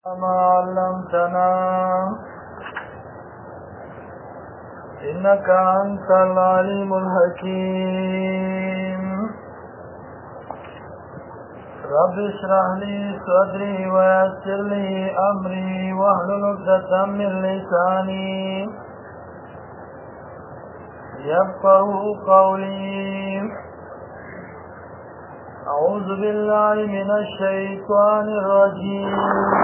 ما علمتنا إنك أنت العليم الحكيم رب اشرح لي صدري ويسر لي أمري واحلل عقدة من لساني يفقهوا قولي أعوذ بالله من الشيطان الرجيم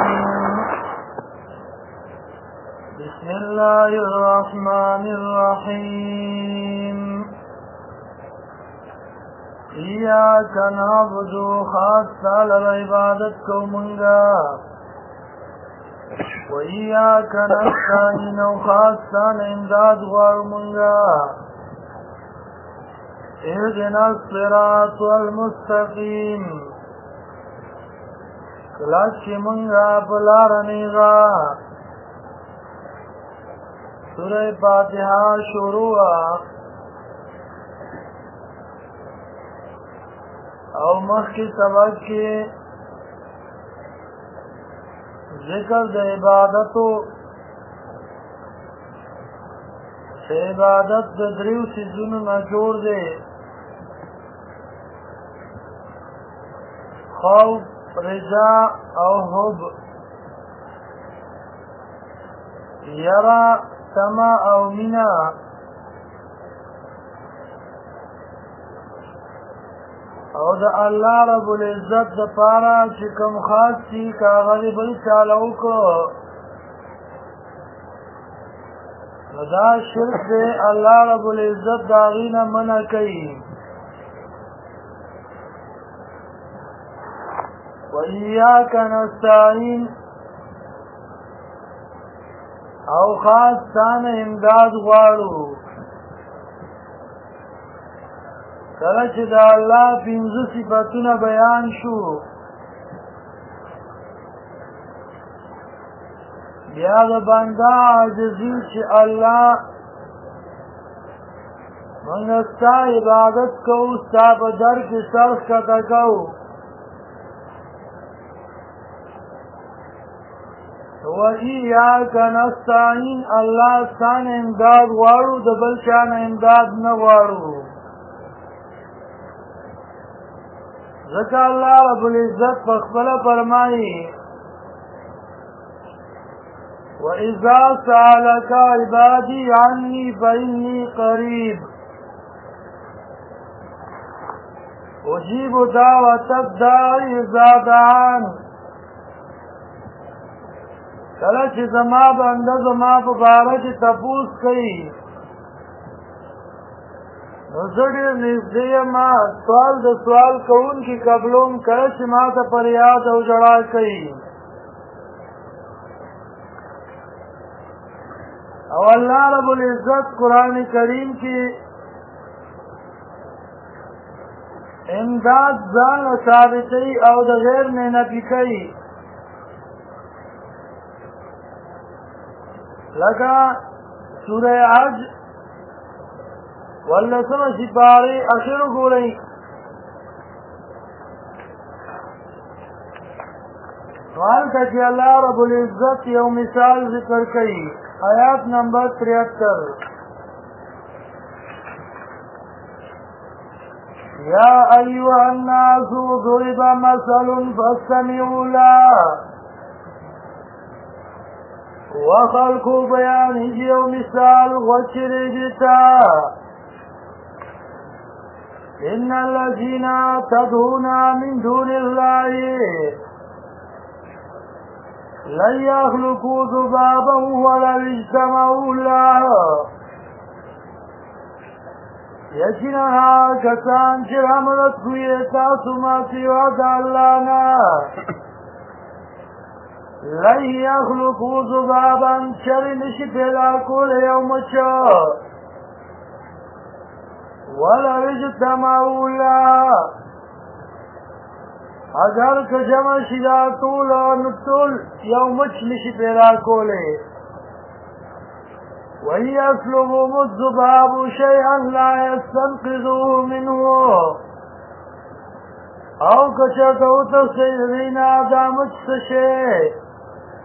بسم الله الرحمن الرحيم إياك نعبد خاصة لعبادتك منغا وإياك نستعين خاصة لإمداد غار منغا اهدنا الصراط المستقيم کلاچ منگا پلارنیغا سورہ فاتحہ شروع او مخی سبق کی ذکر د عبادتو عبادت د دریو سیزونو نه جوړ دی خوف رجاء او حب یرا سما او مینا او د الله رب العزت د پاره چې کوم خاص شي کاغذ بل چاله وکړو دا شرک دی الله رب العزت داغینا منع کوي وَإِيَّاكَ نَسْتَعِينُ او خاص تانه امداد غواړو کله چې د الله پنځه صفاتونه بیان شو بیا د بنده عاجزي چې الله موږ ستا عبادت کوو ستا په در کې سر ښکته کوو وَإِيَّاكَ نَسْتَعِينُ الله ستانه امداد غواړو د بل چا نه امداد نه غواړو ځکه الله رب العزت په خپله فرمایي وَإِذَا سَأَلَكَ عِبَادِي عَنِّي فَإِنِّي قَرِيبٌ أُجِيبُ دَعْوَةَ الدَّاعِ إِذَا دَعَانِ کله چې زما بنده زما په باره کې تپوس کوي نو زه ډېر نږدې یم سوال د سوال کوونکي قبلوم کله چې ما ته فریاد او ژړا کوي او الله رب العزت قرآن کریم کې امداد ځان ثابتوي او د غیر نه نفي کوي لکه سورہ حج واللسم سپارے اخر گورئی والتا کہ اللہ رب العزت یو مثال ذکر کئی آیات نمبر 73 یا ایوہ الناس ضرب مثل فاستمعوا له وخلق بیان یو مثال غچری دیتا ان الذين تدعون من دون الله لن يخلقوا ذبابا ولو اجتمعوا له یقینا کسان چې عملت کوي تاسو ما سوا د الله نه لن يخلقوا ذبابا چر نشي پیدا کول یو مچو ولو اجتمعوا له اگر که جمع شي دا ټول نو یو مچ نشي پیدا کولی وَإِنْ يَسْلُبْهُمُ الذُّبَابُ شَيْئًا لَا يَسْتَنْقِذُوهُ مِنْهُ او کچا تو تفسیرین آدامت سشے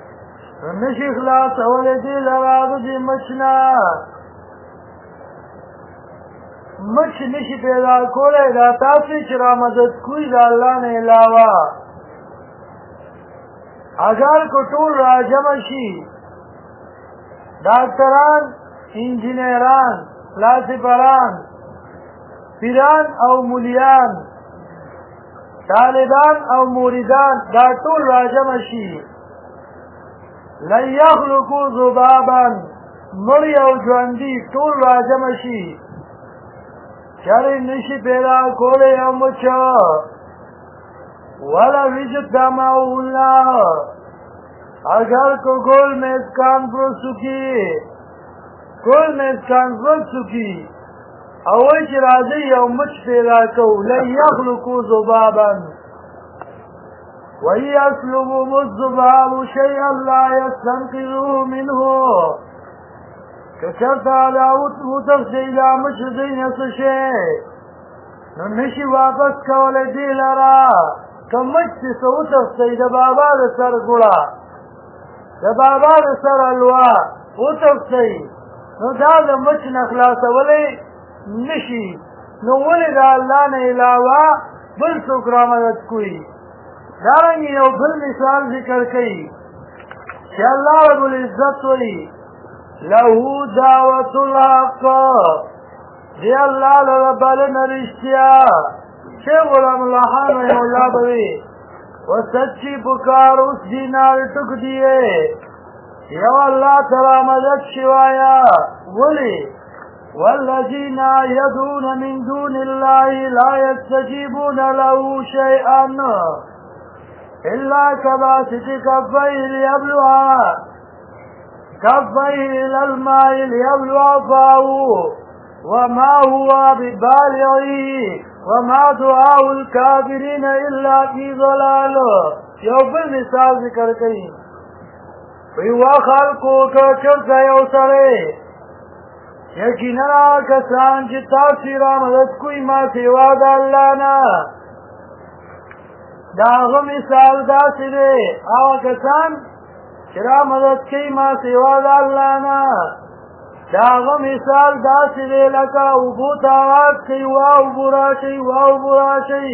نشي خلاصولی دی لرا د دې مچ نه مچ نشي پیدا کولی دا تاسې چې را مدد کوي د الله نه علاوه اگر کو ټول را جمع شي ډاکټران انجینران فلاسفران پیران او مولیان طالبان او موریدان دا ټول را جمع شي لن یخلقوا ذبابا مړی او ژوندي ټول را جمع شي چرې نشي پیدا کولی یو مچه ولو اجتمعوا الله اگر کو گل میز کانفرنس کی گل میز کانفرنس کی او چې راځي یو مچ پیدا کو لن یخلقوا ذبابا وَإِنْ يَسْلُبْهُمُ الذُّبَابُ شَيْئًا لَا يَسْتَنقِذُوهُ مِنْهُ کچرتا دا وتختی دا مچ دین څه شي نو نشي واپس کولی دی لرا که مچ چې څه وتختی د بابا د سر ګوړه د بابا د سر الوا وتختی نو دا د مچ نه خلاصولی نشي نو ولې د الله نه علاوه بل څوک را مدد کوي دارنگی یو بل مثال ذکر کئی کہ اللہ رب العزت وی لہو دعوت الحق دی اللہ لربال نرشتیا شیخ غلام اللہ خان رحم اللہ بوی و سچی پکار اس دینار ٹک دیئے یو اللہ ترا مدد شوایا ولی والذین یدون من دون اللہ لا يستجیبون له شیئا إلا كباسط كفيه إلى الماء ليبلغ فاه وما هو ببالغه وما دعاء الكافرين إلا في ضلال یو بل مثال ذکر کئی ویوا خلقو که چرته یو سړی یقینا کسان چې تاسې را مدد کوي ما سوا د الله نه دا هغه مثال داسې دی هغه کسان چې را مدد کوي ما سوا د الله نه دا هغه مثال داسې دی لکه اوبو ته آواز کوي وا اوبو راشئ وا اوبو راشئ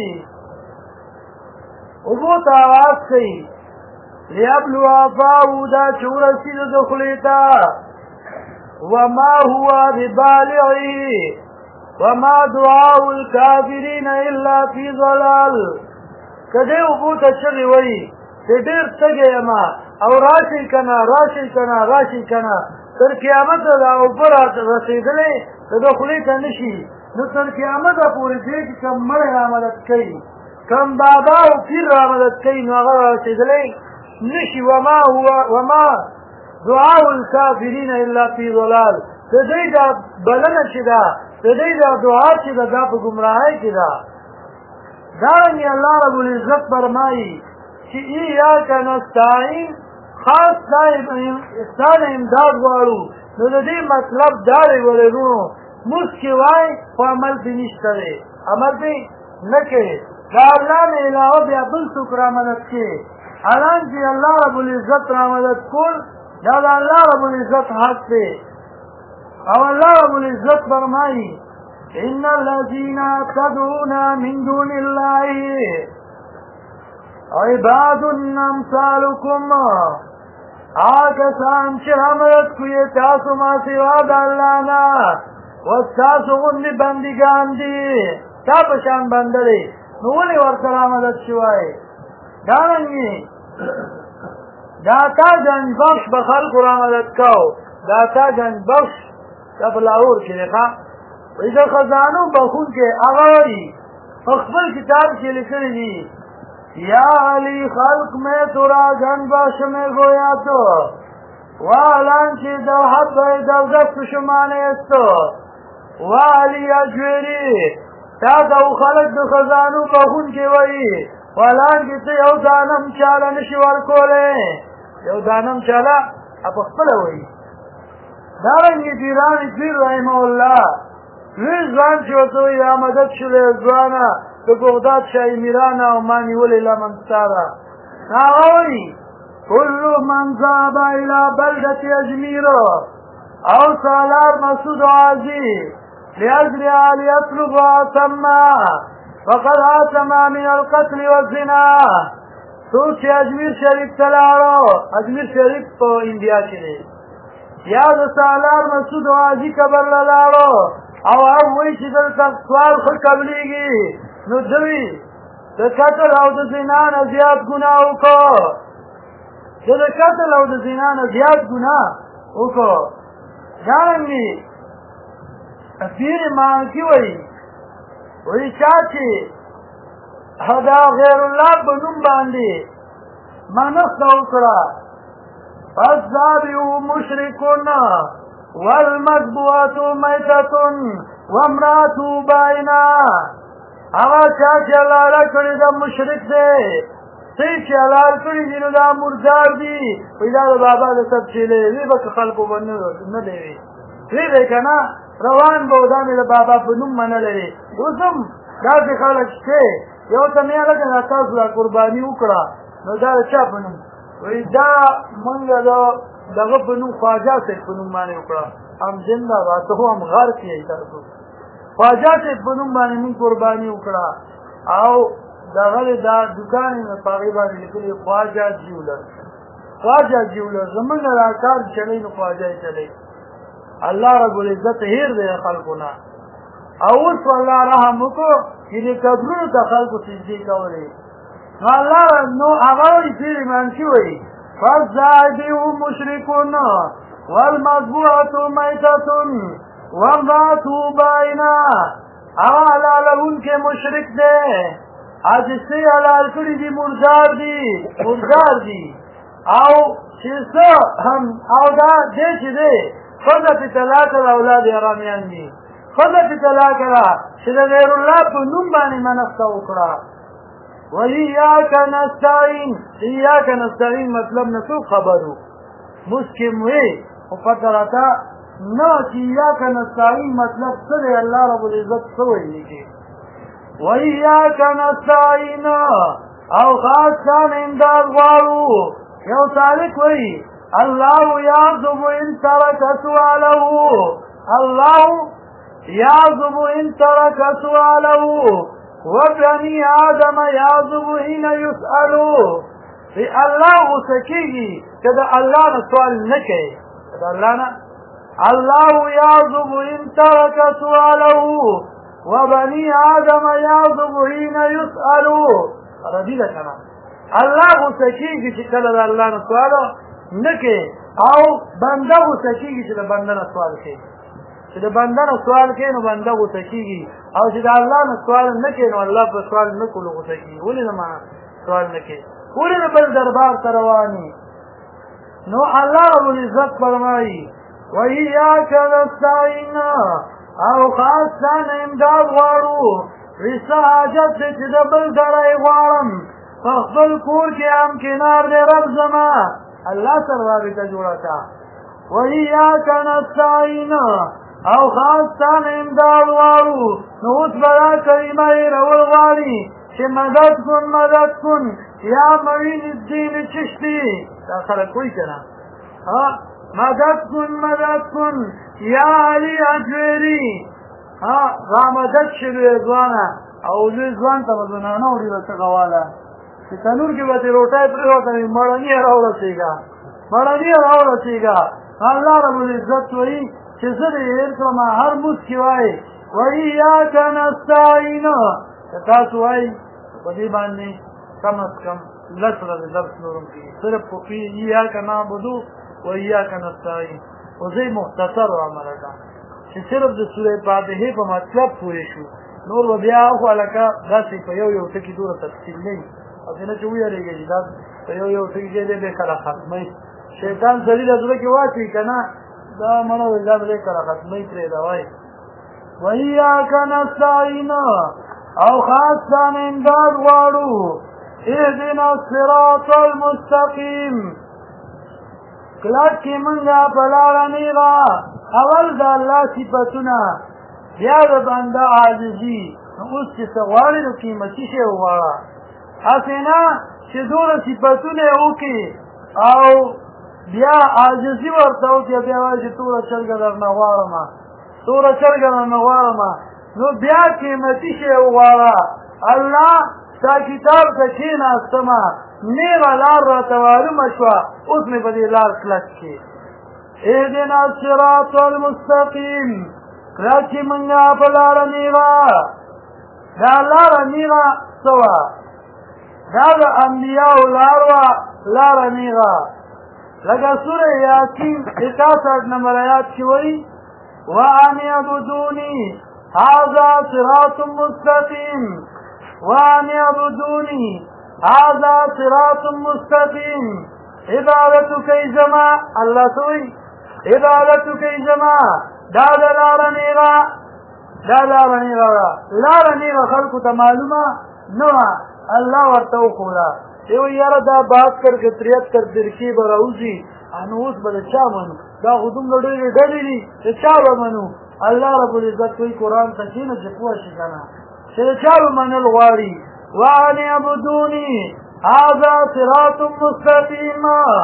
اوبو ته آواز کوي لیبلو فاه دا چې ورسېد د خولې ته وما هو ببالغه وما دعاء الكافرين الا في ضلال کدی اوبو ته چغې وایي چې ډېر تږی یم او راشئ که نه راشئ که نه راشئ که نه تر قیامته دا اوبه رسېدلی د ده خولې ته نه شي نو تر قیامته پورې دې کې کوم مړی را مدد کوي کوم بابا او پیر را مدد کوي نو هغه رسېدلی نه شي وما دعاء الکافرین الا فی ضلال د دوی دا بلنه چې ده د دوی دا دعا چې ده دا په ګمراهۍ کې ده دارنگی اللہ رب العزت فرمائی کہ ایاک نستعین خاص استان امداد وارو نو دې مطلب دارے ولرونو مسکوائی خو عمل پی نشتره عمل پی نکے دا اللہ نے علاوہ بیا بل څوک را مدد کے حالانکہ اللہ رب العزت را مدد کول دا اللہ رب العزت حق پہ او اللہ رب العزت فرمائی ان الذين تدعون من دون الله عباد امثالكم آکسان چې مدد کوي تاسو ما سوا د الله نه وستاسو غوندې بندګان دي تا په شان بنده دی نو ولې ورسره مدد شوی دارنګې داتا گنج بخش به خلکو را مدد کو داتا گنج بخش دا په لاهور کې دی وی دا خزانو بخون کے اغاری اخبر کتاب کے لکھنے دی یا علی خلق میں تورا گن باش میں گویا تو والان کی دوحت بے دوزت شمانے استو والی اجویری تا دو خلق دو خزانو بخون کے وی والان کی تی یو دانم چالا نشوار کولے یو دانم چالا اپ اخبر وی دارنگی پیرانی پیر رحمه اللہ وی ځوان چې ورته وایي یا مدد شولی ځوانه د بغداد شاهي میرانه او ما نیولې لمن ستا ده هغه وایي كل من ذهب إلى بلدة أجمير أو سالار مسعود عازي لأجلها ليطلبها ثم فقد آثم من القتل والزنا. څوک چې اجمیر شریف ته لاړو، اجمیر شریف په انډیا کې دی، یا د سالار مسعود عازي قبر له لاړو او هغه وایي چې دلته سوال ښه قبلېږي، نو دوی د قتل او د زنا نه زیات ګناه وکړو، د قتل او د زنا نه زیات ګناه وکړو. دارنګې پیر مالکي وایي چا چې دا غیر الله په نوم باندې منښته وکړه، فالذابح مشرک والمذبوحة میتة وامرأته بائنة. هغه چا چې حلاله کړې ده مشرک دی، څه چې حلال کړي دي نو دا مردار دي. وایي دا د بابا د تبچیلې وي به که خلکو به نه دی وي وی دی که نه روان به دا مې د بابا په نوم منلی. اوس هم داسې خلک شته، یو ته مې هلکه دا تاسو دا قرباني وکړه نو دا د چا په نوم؟ وایي دا مونږ د دغه په نوم خواجه صاحب په نوم باندې وکړه. هم زنده باد ته خو هم غار کې یې تاسو خواجه صاحب په نوم باندې مونږ قرباني وکړه. او دغه دا دوکان یې په هغې باندې لیکلي خواجه جیولر، خواجه جیولر. زمونږ دا کار چلی نو خواجه یې چلی. الله رب العزت هیر دی خلکو نه. او اوس والله رحم وکړو چې دې قبرونو ته خلکو سجدې کولې نو الله نو هغه وایي پیر مالکي وایي فالذابح مشرک والمذبوحة میتة وامرأته بائنة. هغه حلالونکی مشرک دی، حادثې حلال کړي دي مردار دي. او چې څه هم او دا دی چې دی ښځه پې طلاق کړه اولاد یې حرامیان دي، ښځه پې طلاق کړه چې د غیر الله په نوم باندې منښته وکړه. وإياک نستعین، ایاک نستعین مطلب نه څوک خبرو مسکم وی خو پته راته نه چې ایاک نستعین مطلب څه دی، الله رب العزت څه ویلي کې. وإياک نستعین او خاص ځان امداد غواړو. یو سالک وی الله یعذب ان ترک سؤاله، الله یعذب ان ترک سؤاله وبني آدم یعذب حين یسألو. الله غصه کېږي که د الله نه سوال نه کوي، د الله نه. الله یعذب ان ترک سؤاله وبني آدم یعذب حين یسألو. ردی ده کنه الله غصه کېږي چې کله د الله نه سوال نه کوي، او بنده غصه کېږي چې د بنده نه سوال کوي. چې د بنده نه سوال کوي نو بنده غصه کېږي، او چې د الله نه سوال نه کوي نو الله په سوال نه کولو غصه کېږي. ولې د معنا سوال نه کوي؟ ولې د بل دربار ته رواني؟ نو الله رب العزت فرمایي وإياک نستعین او خاص ځان امداد غواړو. څه حاجت دی چې د بل سره یې غواړم، په خپل کور کې هم کنار دی رب زما، الله سره رابطه جوړه کړه. وإياک نستعین او خاص ځان امداد غواړو. نو اوس به دا کلمه یې رول غواړي چې مدد کن یا معین الدین چشتی. دا خلک وایي که نه مدد کن یا علی اجویری. را مدد شي لوی ځوانه، او لوی ځوان ته به زنانه وړي به څه غواله چې تنور کې به ترې روټۍ پرېوتوي مړني یې راورسېږه. الله رب العزت وایي چې زه دې هېر کړم هر مونځ کې وایي وإیاک نستعین. که تاسو وایي په دې باندې کم از کم 10 ورځې درس نورم کېږي، صرف په ایاک نعبدو وإیاک نستعین. خو زه مختصر عمله ده چې صرف د سورې فاتحې په مطلب پوه شو، نور به بیا خو هلکه داسې په یو ټکي دومره تفصیل نه وي، هسې نه چې ویرېږي چې دا په یو ټکي کې دی بېکله ختموي. شیطان سړي د زړه کې واچوي که نه دا مړه وي دا به بېکله ختموي پرېږده وایي. وإیاک نستعین او خاص ځان امداد غواړو. اهدنا الصراط المستقیم. کلک کې مونږه په لاره نیغه. اول د الله صفتونه، بیا د بنده عاجزي. نو اوس چې څه غواړې نو قیمتي شی وغواړه، هسې نه چې دومره صفتونه یې وکړي او بیا عاجزي ورته وکړي بیا وایي چې توره چرګه درنه غواړمه توره چرګه درنه غواړمه نو بیا قیمتي شی وغواړه الله ستا کتاب ته کښېناستمه نیغه لار راته معلومه شوه اوس مې په دې لار کلک کړي اهدنا الصراط المستقیم کله چې مونږه په لاره نیغه دا لاره نیغه څه وه دا د انبیاو لار وه لاره نیغه لکه سوره یاسین 61 نمبر آیات کې وایي وان اعبدوني هذا صراط مستقیم وان اعبدوني هذا صراط مستقیم عبادتو کوي زما الله سوی عبادتو کوي زما دا د لاره نیغه دا لاره نیغه لاره نیغه خلکو ته معلومه نه وه الله ورته وښوده یو یاره دا بات کر که 73 درکې به راوځي نو اوس به د چا منو دا خو دومره ډېرې ډلې دي د چا به منو الله رب العزت کوي قرآن ته کښېنه چې پوه شي که نه چې د چا به منل غواړي وان اعبدوني هذا صراط مستقیم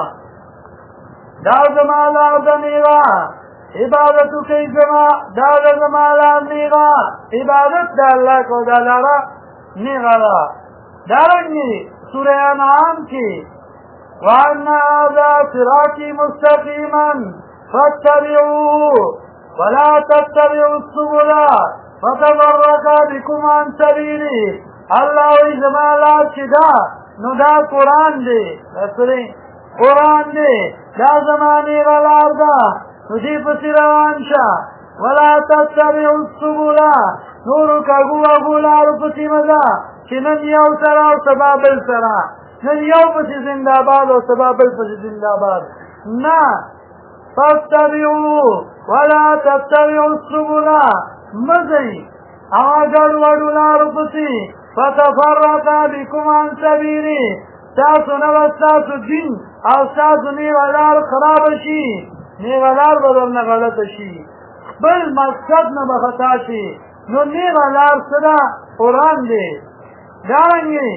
دا زما لار ده نیغه عبادتو کوي زما دا ده زما لار نیغه عبادت د الله کو دا لاره نیغه ده دارنګې سوره انعام کې وان هذا صراطي مستقیما فاتبعوه ولا تتبعوا السبل فتفرق بكم عن سبیله الله وی زما لار چې ده نو دا قرآن دی قرآن دی دا زما نیغه لار ده نو دې پسې روان شه ولا تتبعوا السبل نورو کږو وږو لارو پسې مه ځه چې نن یو سره او سبا بل سره نن یو پسې زندهباد او سبا بل پسې زندهباد نه فاتبعوا ولا تتبعوا السبل مه ځئ هغه ګډوډو لارو پسې فتفرق بكم عن سبیله ستاسو نه به ستاسو دین او ستاسو نیغه لار خرابه شي نیغه لار به درنه غلطه شي خپل مقصد نه به خطا شي نو نیغه لار څه ده قرآن دی دارنګې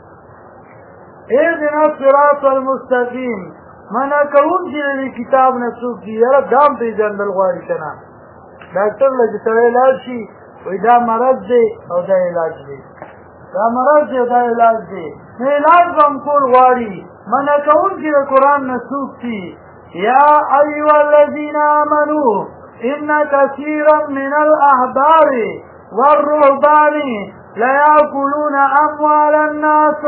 اهدنا الصراط المستقیم منع کوونکي د دې کتاب نه څوک دي یاره دام پېژندل غواړي که نه ډاکټر له چې سړی لاړ شي وایي دا مرض دی او دا علاج دی دا مرض دی او دا علاج دی نو علاج به هم کول غواړي منع کوونکي د قرآن نه څوک دي یا ایها الذین آمنوا ان کثیرا من الاحبار والرهبان ليأكلون اموال الناس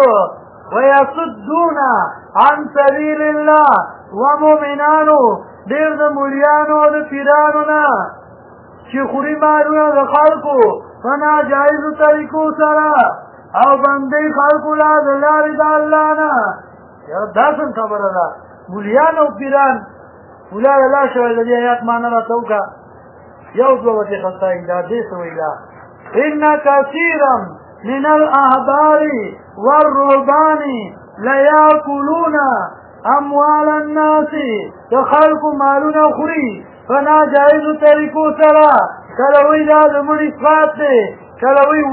ويصدون عن سبيل الله ومؤمنانو ډېر د مليانو او د پیرانو نه چې خوري مالونه د خلکو په ناجایزو طریقو سره او بندۍ خلکو لا د لارې د الله نه یاره دا څنګه خبره ده ملیان او پیران مولا الله شوی د دې آیات معنا راته وکړه یو دوه ورته خطایي دا دې څه وایي دا ان کثیرا من الاحبار والرهبان ليأكلون اموال الناس خلق مالونه خوري فنا جائز طریقو سره کله وی دا د مړي صفات دی کله وی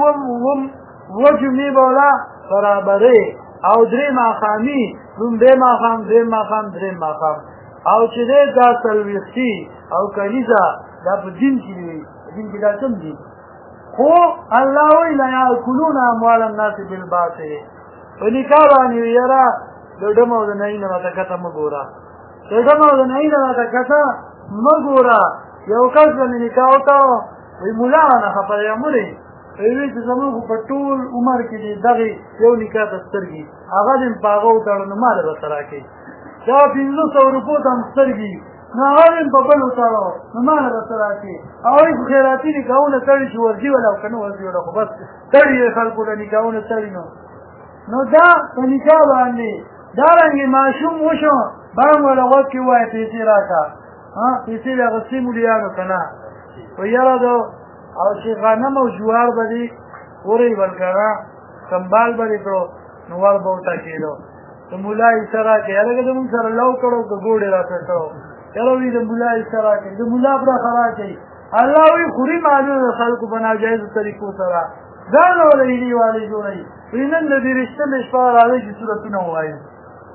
وجمې بولا برابرې او درې ماښامي لومبې ماښام درېم ماښام درېم ماښام او چې دی دا څلوېښتي او کلیزه دا په دین کې دی دین کې دا کوم دي خو الله وی لا یاکلون اموال الناس بالباطل په نکاح باندې یاره د ډم او د نهي نه راته کته مه ګوره د ډم او د نهي نه راته کته مه ګوره یو کس به مې نکاح وکړو وایي ملا رانه خفه دی مورې وی چې زمونږ په ټول عمر کې دي دغې یو نکاح ته سترګي هغه دې په هغه وتړو نو ماله به څه راکوي دا 500 روپو ته هم سترګي نو هغه دې په بل وتړو نو ماله به څه راکوي هغوی خو خیراتي نکاحونه تړي چې ورځي ولا او که نه ورځي ولا خو بس تړي یې خلکو له نکاحونه تړي نو دا په نکاح باندې دارنګې ماشوم وشو بام ولا غوږ کې ووایه پیسې راکړه پیسې د اخیستې ملیانو که نه په یاره دو او چې غنم او جوار به دې ورې بل کړه سنبال به دې کړو نو ور به وټکېدو د ملا حصه راکړې هلکه زمونږ سره لو کړو که ګوډې راته کړو چلو وي د ملا حصه راکړې د ملا برخه راکړي الله وایي خوري مالونه د خلکو په ناجایزو طریقو سره ځان وله هیلې والې جوړوي وایي نن د دې رښتنې شپه راځئ چې سورتونه ووایو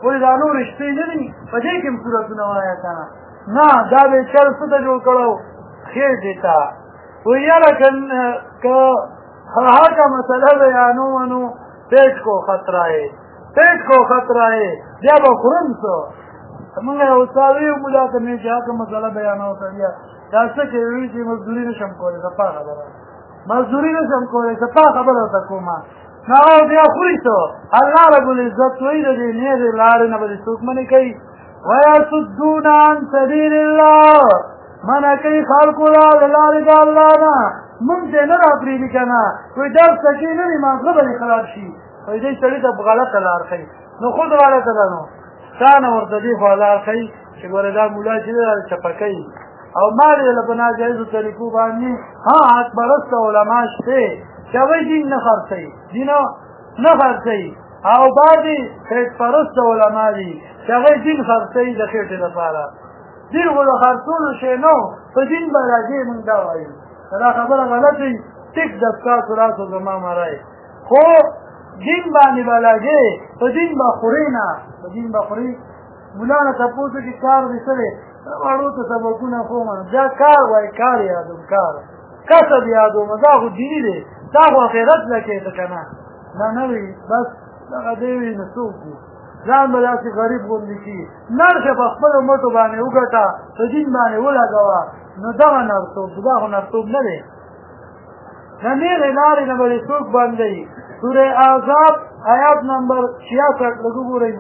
ولې دا نور شپې نه دي په دې کې هم سورتونه وایه که نه نه دا به چل څه ته جوړ کړو خېټې ته وایي یاره که هغه کا مسله بیانوم نو پیټ کو خطره ہے پیټ کو خطره ہے بیا به خورم څه موږ یو استاد ویو مولا ته مې چې هغه مسله بیانوم سړیا دا څه کې وایي چې مزدوري نشم کولی صفا خبره مزدوري نشم کولی صفا خبره ورته کومه نو بیا خوري څه الله رب العزت وایي د دې نیغې لارې نه به دې څوک منې کوي ویصدون عن سبیل الله منع کوي خلکو را د لارې د الله نه مونږ ته نه راپرېږدي که نه وایي درس ته کې نه وي مازغه به دې خراب شي وایي دې سړي ته غلطه لار ښیي نو خود غلطه ده نو تا نه ورته دې خوا لار ښیي چې ګوره دا ملا چې دی چپه کوي او ما دې له په ناجایزو طریقو باندې حق پرسته علما شته چې هغوی دین نه خرڅوي دین نه خرڅوي او بعضې خېټ پرسته علما دي چې هغوی دین خرڅوي د خېټې لپاره دین خو د خرڅولو شی نه په دین به راځي مونږ دا وایو دا خبره غلط وي ټیک د ستاسو راسو زما مرای خو دین باندې به لګې په دین به خورې نه په دین به خورې ملا نه تپوس کې کار دې څه دی واړو ته سبقونه کوم دا کار وایي کار یادوم کار کسب یادوم دا خو دیني دی دا خو آخرت نه کېده که نه دا نه وي بس دغه دی وي نو څوک وي ځان به داسې غریب غوندې کړي نرشه په خپلو مټو باندې وګټه په دین باندې ولګوه نو دغه نرتوب دا خو نرتوب نه دی د نیغې لارې نه به دې څوک بندوي سورې احزاب آیات نمبر 66 لږ وګورئ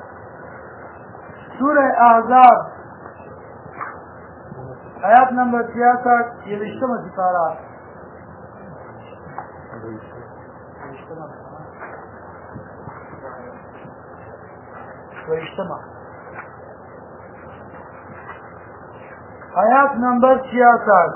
سورې احزاب آیات نمبر 66 یویشتمه سپاره آیات نمبر 66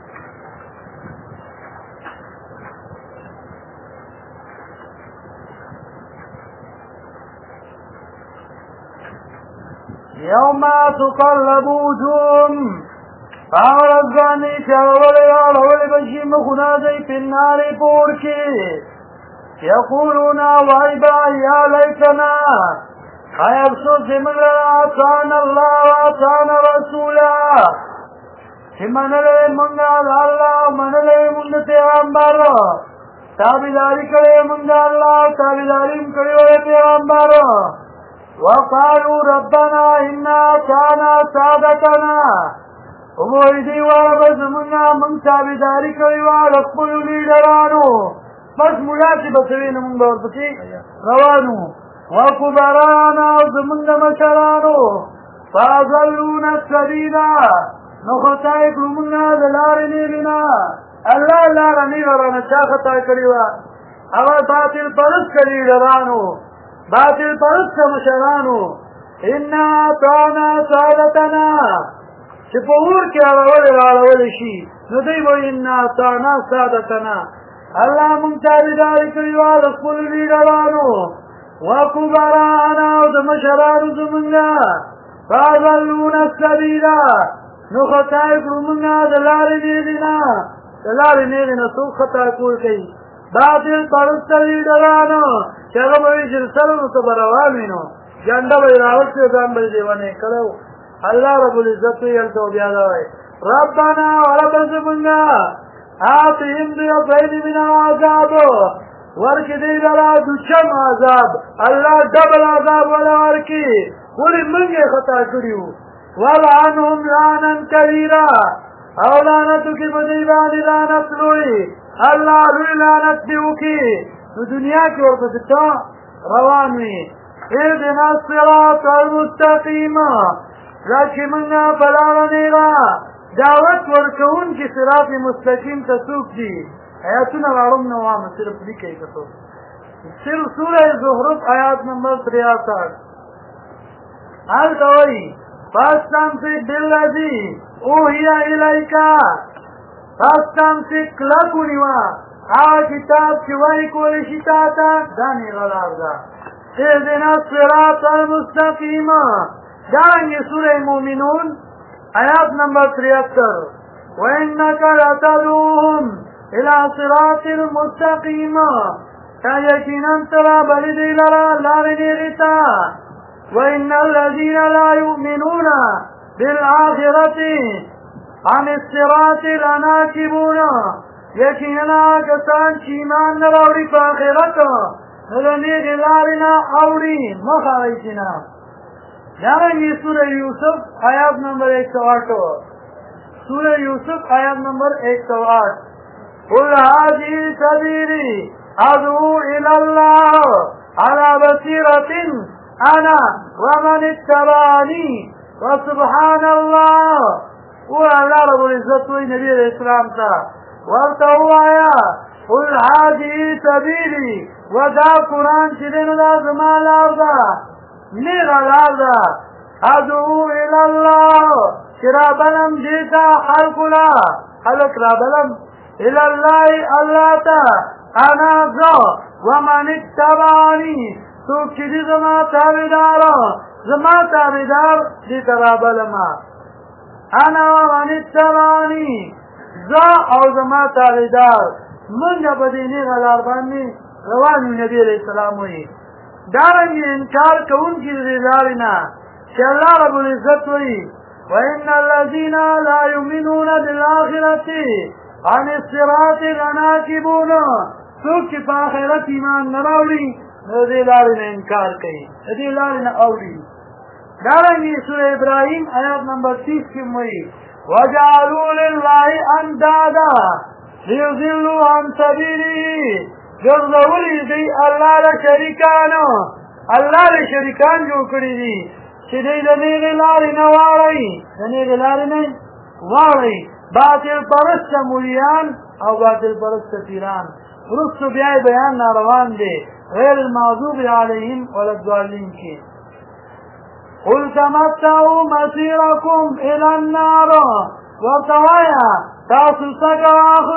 یوم تقلب وجوههم فاورد باندې چې اړولې بشي مخونه دی په نارې پور کې یقولون وای با یا لیتنا ای افسوس چې موږ اطعنا الله واطعنا رسولا چې منلې موږ الله منلې موږ پیغمبر تابعداري کړې موږ الله تابعداري کړې پیغمبر وقالوا ربنا إنا أطعنا سادتنا وموی دیوارا بس من تابداری کوي والا خپلو لیډرانو بس مولا چې بسوي نه مونږ به ورپسې روانو وکبرانا او زمونږ د مشرانو فاضلونا السبیلا نو خطا یې کړو مونږ د لارې نیغې نه الله لاره نیغه رانه چا خطا کړې وه هغه باطل پرسته لیډرانو باطل پرسته مشرانو انا اطعنا سادتنا چې په اور کې اړولې شي نو دوی وایي انا اطعنا سادتنا الله مونږ تابعداري کړې وه د خپلو لیډرانو وکبرانا او د مشرانو زمونږ فاضلونا السبیلا نو خطا یې کړو مونږ د لارې نیغې نه د لارې نیغې نه څوک خطا کول کوي باطل پرسته لیډرانو چې هغه به وایي چې سرونو ته به روان وي نو جنډه به یې راوستې ځان به یې دیوانې کړی الله رب العزت وی هلته بیا دا وایي ربنا رب زمونږ آتهم ضعفین من العذاب ورکې دی لره دوچم عذاب الله ډبل عذاب وله ورکي ولې موږ یې خطا کړي وو ولعنهم لعنا کبیرا او لعنتو کې به دوی باندې لعنت لوی الله لوی لعنت دې وکړي نو دنیا کې ورپسې تا روان وي اهدنا الصراط المستقیم را چې موږ په لاره نیغه دعوت ورکوونکي صراط مستقیم ته څوک دي آیاتونه راړم نه وامه صرف لیکئ که څوک صرف سوره زخرف آیات نمبر 63 هلته وایي فاستمسک بالذي اوحي الیک فاستمسک کلک ونیوه هغه کتاب چې وحی کولی شي تا ته دا نیغه لار ده اهدنا الصراط المستقیم دارنگی سورہ مومنون آیات نمبر 73 وَإِنَّكَ لَتَدْعُوهُمْ إِلَى صِرَاطٍ مُسْتَقِيمٍ تا یقیناً ترا بلی دی لرا لار نیغی تا وإن الذين لا يؤمنون بالآخرة عن الصراط لناكبون یقینا کسان چې ایمان نه راوړي په آخرت نو د نیغې لارې نه اوړي مخ اړوي نه. دارنګې سوره یوسف آیات نمبر 108 سوره یوسف آیات نمبر 108 قل هذه سبيلي ادعو الى الله على بصيرة انا ومن اتبعني وسبحان الله. الله رب العزت وی نبی علیہ السلام تا ورته وایا قل هذه سبيلي ودا قرآن چې دین دا زما لار ده نیغه لار ده ادعو الى الله چې رابلم دیتا خلق رابلم الى الله الله تا انا زو ومن اتبعني څوک چې دي زما تابعدار دي ترابلم انا ومن اتبعني زا او زما تابعدار منګه په دې نیغه لار باندې روان یو. نبی علیہ السلام وی دارنګې انکار کوونکي د دې لارې نه چې الله رب العزت وی وإن الذين لا يؤمنون بالآخرة عن الصراط لناكبون څوک چې په آخرت ایمان نه راوړي نو د دې لارې نه انکار کوي د دې لارې نه اوړي. دارنګې سوره ابراهیم آیات نمبر 30 کې وایي وجعلوا لله اندادا ليضلوا عن سبيله ګرځولي دی الله له شریکانو الله له شریکان جوړ کړي دي چې دوی د نیغې لارې نه واړوي د نیغې لارې نه واړوي باطل پرست مولیان او باطل پرست پیران. وروسته بیا بیان ناروان دی غیر المغضوب علیهم ولا الضالین کې قل تمتعوا مسيركم الى النار ورته وایا تاسو څنګه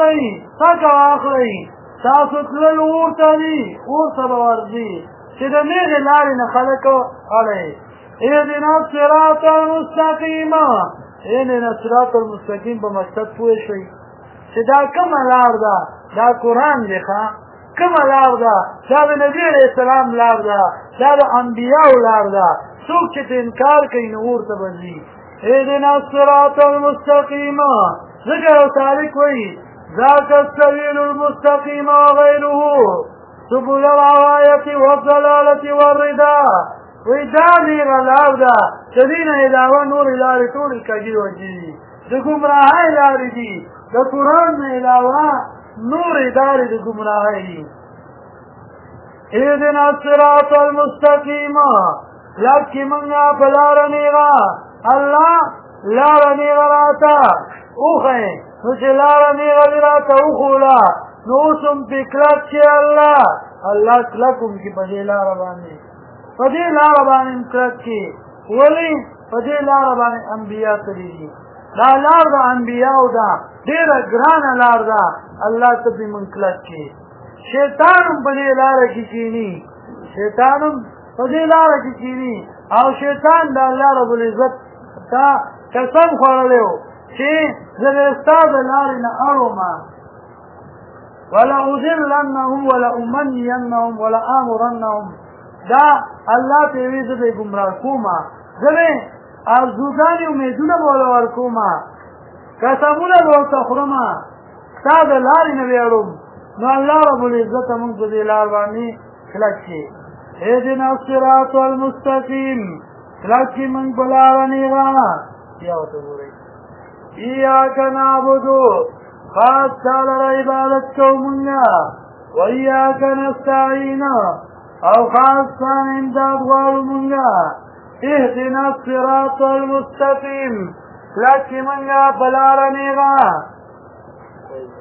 واخلئ تاسو تلل اور ته دي اور ته به ورځي چې د نیغې لارې نه خلک اړوي. اهدنا الصراط المستقیم اهدنا الصراط المستقیم په مقصد پوه شئ چې دا کومه لار ده دا قرآن دی کومه لار ده دا د نبي علیه السلام لار ده دا د انبیاو لار ده څوک چې انکار کوي نو اور ته به ځي. اهدنا الصراط المستقیم ذکر او سالک وایي ذاك السبيل المستقيم وغيره سبل العواية والضلالة والرداء ودا نیغه لار ده د دې نه علاوه نورې لارې ټولې کږې وږې دي د ګمراهۍ لارې دي د قرآن نه علاوه نورې لارې د ګمراهۍ دي. اهدنا الصراط المستقیم لکې موږ په لاره نیغه الله لاره نیغه راته وښیې نو چې لاره نیغه دې راته وښوله نو اوس هم پې کلک چې الله کلک هم کي په دې لاره باندې په دې لاره باندې هم کلک کي ولې په دې لاره باندې انبیا تللي دي دا لار د انبیاو ده ډېره ګرانه لار ده الله ته پې موږ کلک کي. شیطان هم په دې لاره کې کښېني او شیطان د الله رب العزت ته قسم خوړلی و چې زه د ستا د لارې نه اړومه ولأضلنهم ولأمنينهم ولآمرنهم دا الله ته وی زه به ګمراه کومه زه به ارزوګانې امیدونه به ورله ورکومه قسمونه به ورته خورمه ستا د لارې نه به اړوم نو الله رب العزت موږ په دې لار باندې کلک کړي. اهدنا الصراط المستقیم کلک کړي موږ په لاره نیغه. بیا ورته ګورئ ایاک نعبدو خاص تعالی را عبادت کوو مونږه و ایاک نستعین او خاص تانه امداد غواړو مونږه. اهدنا الصراط المستقیم کلک کړي موږ په لاره نیغه.